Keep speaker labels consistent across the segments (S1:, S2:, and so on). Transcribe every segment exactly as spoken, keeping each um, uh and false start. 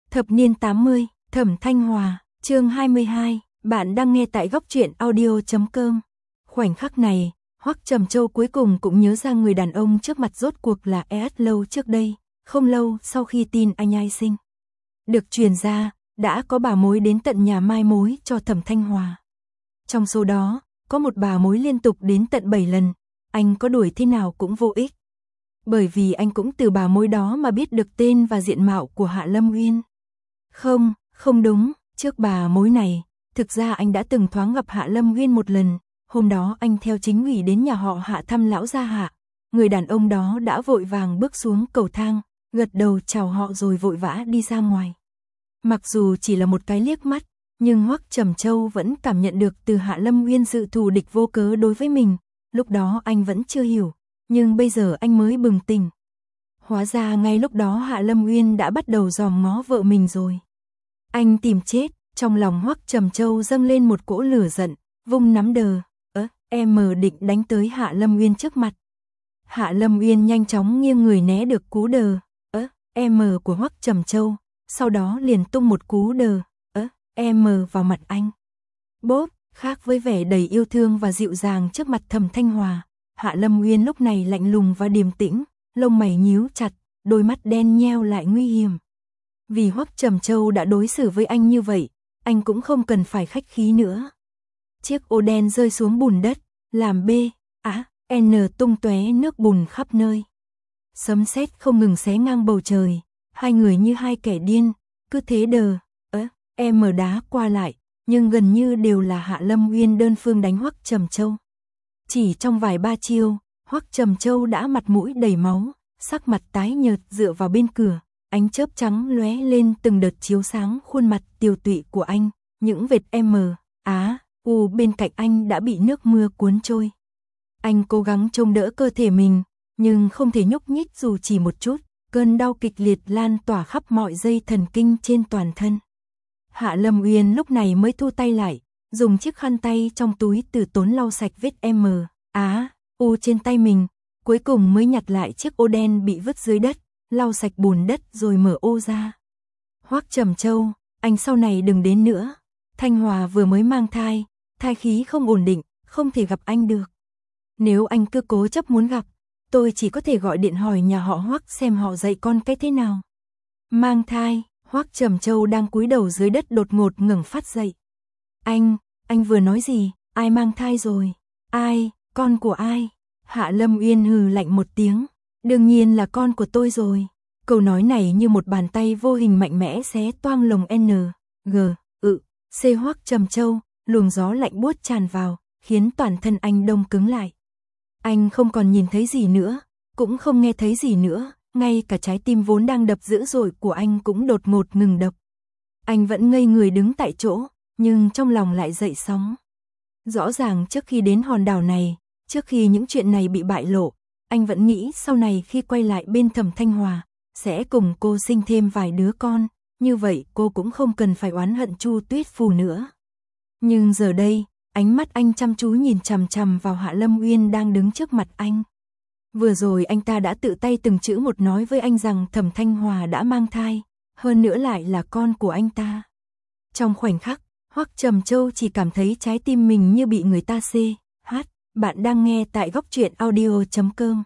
S1: Thập niên tám mươi, Thẩm Thanh Hòa, chương hai mươi hai, bạn đang nghe tại góc truyện audio chấm com. Khoảnh khắc này, Hoắc Trầm Châu cuối cùng cũng nhớ ra người đàn ông trước mặt rốt cuộc là e ét lâu trước đây, không lâu sau khi tin anh ai sinh. Được truyền ra, đã có bà mối đến tận nhà mai mối cho Thẩm Thanh Hòa. Trong số đó, có một bà mối liên tục đến tận bảy lần, anh có đuổi thế nào cũng vô ích. Bởi vì anh cũng từ bà mối đó mà biết được tên và diện mạo của Hạ Lâm Uyên. Không, không đúng, trước bà mối này, thực ra anh đã từng thoáng gặp Hạ Lâm Uyên một lần, hôm đó anh theo chính ủy đến nhà họ Hạ thăm lão gia Hạ. Người đàn ông đó đã vội vàng bước xuống cầu thang, gật đầu chào họ rồi vội vã đi ra ngoài. Mặc dù chỉ là một cái liếc mắt, nhưng Hoắc Trầm Châu vẫn cảm nhận được từ Hạ Lâm Uyên sự thù địch vô cớ đối với mình, lúc đó anh vẫn chưa hiểu, nhưng bây giờ anh mới bừng tỉnh. Hóa ra ngay lúc đó Hạ Lâm Uyên đã bắt đầu dòm ngó vợ mình rồi. Anh tìm chết, trong lòng Hoắc Trầm Châu dâng lên một cỗ lửa giận, vung nắm đờ, ớ, em định đánh tới Hạ Lâm Uyên trước mặt. Hạ Lâm Uyên nhanh chóng nghiêng người né được cú đờ, ớ, em của Hoắc Trầm Châu, sau đó liền tung một cú đờ, ớ, em vào mặt anh. Bốp, khác với vẻ đầy yêu thương và dịu dàng trước mặt Thẩm Thanh Hòa, Hạ Lâm Uyên lúc này lạnh lùng và điềm tĩnh, lông mày nhíu chặt, đôi mắt đen nheo lại nguy hiểm. Vì Hoắc Trầm Châu đã đối xử với anh như vậy, anh cũng không cần phải khách khí nữa. Chiếc ô đen rơi xuống bùn đất, làm B, A, N tung tóe nước bùn khắp nơi. Sấm sét không ngừng xé ngang bầu trời, hai người như hai kẻ điên, cứ thế đờ, ớ, em đá qua lại, nhưng gần như đều là Hạ Lâm Uyên đơn phương đánh Hoắc Trầm Châu. Chỉ trong vài ba chiêu, Hoắc Trầm Châu đã mặt mũi đầy máu, sắc mặt tái nhợt dựa vào bên cửa, ánh chớp trắng lóe lên từng đợt chiếu sáng khuôn mặt tiều tụy của anh, những vệt M, Á, U bên cạnh anh đã bị nước mưa cuốn trôi. Anh cố gắng chống đỡ cơ thể mình, nhưng không thể nhúc nhích dù chỉ một chút, cơn đau kịch liệt lan tỏa khắp mọi dây thần kinh trên toàn thân. Hạ Lâm Uyên lúc này mới thu tay lại, dùng chiếc khăn tay trong túi từ tốn lau sạch vết M, Á, U trên tay mình, cuối cùng mới nhặt lại chiếc ô đen bị vứt dưới đất, lau sạch bùn đất rồi mở ô ra. Hoắc Trầm Châu, anh sau này đừng đến nữa. Thanh Hòa vừa mới mang thai, thai khí không ổn định, không thể gặp anh được. Nếu anh cứ cố chấp muốn gặp, tôi chỉ có thể gọi điện hỏi nhà họ Hoắc xem họ dạy con cái thế nào. Mang thai, Hoắc Trầm Châu đang cúi đầu dưới đất đột ngột ngẩng phát dậy. Anh, anh vừa nói gì, ai mang thai rồi? Ai, con của ai? Hạ Lâm Uyên hừ lạnh một tiếng, đương nhiên là con của tôi rồi. Câu nói này như một bàn tay vô hình mạnh mẽ xé toang lồng N, G, ự, C Hoắc Trầm Châu, luồng gió lạnh buốt tràn vào, khiến toàn thân anh đông cứng lại. Anh không còn nhìn thấy gì nữa, cũng không nghe thấy gì nữa, ngay cả trái tim vốn đang đập dữ dội của anh cũng đột ngột ngừng đập. Anh vẫn ngây người đứng tại chỗ, nhưng trong lòng lại dậy sóng. Rõ ràng trước khi đến hòn đảo này, trước khi những chuyện này bị bại lộ, anh vẫn nghĩ sau này khi quay lại bên Thẩm Thanh Hòa, sẽ cùng cô sinh thêm vài đứa con, như vậy cô cũng không cần phải oán hận Chu Tuyết Phù nữa. Nhưng giờ đây, ánh mắt anh chăm chú nhìn chằm chằm vào Hạ Lâm Uyên đang đứng trước mặt anh. Vừa rồi anh ta đã tự tay từng chữ một nói với anh rằng Thẩm Thanh Hòa đã mang thai, hơn nữa lại là con của anh ta. Trong khoảnh khắc, Hoắc Trầm Châu chỉ cảm thấy trái tim mình như bị người ta xê, hát, bạn đang nghe tại góc truyện audio chấm com.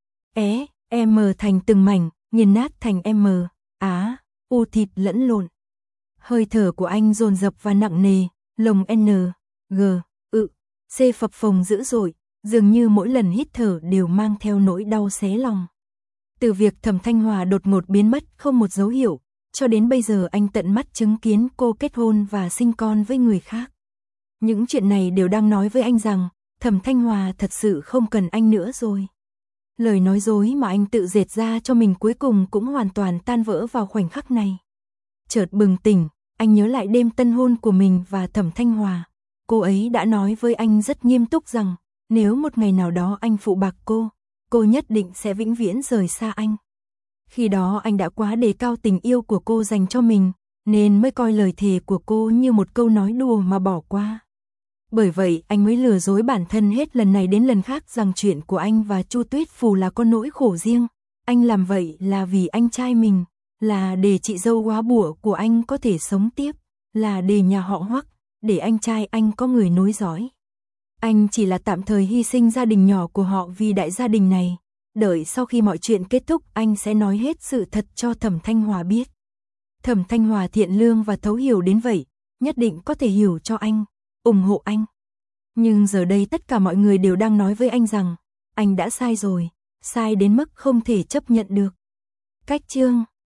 S1: É, M thành từng mảnh, nghiền nát thành M, Á, U thịt lẫn lộn. Hơi thở của anh dồn dập và nặng nề, lồng N, G, ự, C phập phồng dữ dội, dường như mỗi lần hít thở đều mang theo nỗi đau xé lòng. Từ việc Thẩm Thanh Hòa đột ngột biến mất không một dấu hiệu, cho đến bây giờ anh tận mắt chứng kiến cô kết hôn và sinh con với người khác. Những chuyện này đều đang nói với anh rằng, Thẩm Thanh Hòa thật sự không cần anh nữa rồi. Lời nói dối mà anh tự dệt ra cho mình cuối cùng cũng hoàn toàn tan vỡ vào khoảnh khắc này. Chợt bừng tỉnh, anh nhớ lại đêm tân hôn của mình và Thẩm Thanh Hòa. Cô ấy đã nói với anh rất nghiêm túc rằng, nếu một ngày nào đó anh phụ bạc cô, cô nhất định sẽ vĩnh viễn rời xa anh. Khi đó anh đã quá đề cao tình yêu của cô dành cho mình, nên mới coi lời thề của cô như một câu nói đùa mà bỏ qua. Bởi vậy anh mới lừa dối bản thân hết lần này đến lần khác rằng chuyện của anh và Chu Tuyết Phù là có nỗi khổ riêng. Anh làm vậy là vì anh trai mình, là để chị dâu góa bụa của anh có thể sống tiếp, là để nhà họ Hoắc, để anh trai anh có người nối dõi. Anh chỉ là tạm thời hy sinh gia đình nhỏ của họ vì đại gia đình này, đợi sau khi mọi chuyện kết thúc anh sẽ nói hết sự thật cho Thẩm Thanh Hòa biết. Thẩm Thanh Hòa thiện lương và thấu hiểu đến vậy, nhất định có thể hiểu cho anh, ủng hộ anh. Nhưng giờ đây tất cả mọi người đều đang nói với anh rằng, anh đã sai rồi, sai đến mức không thể chấp nhận được. Cách chương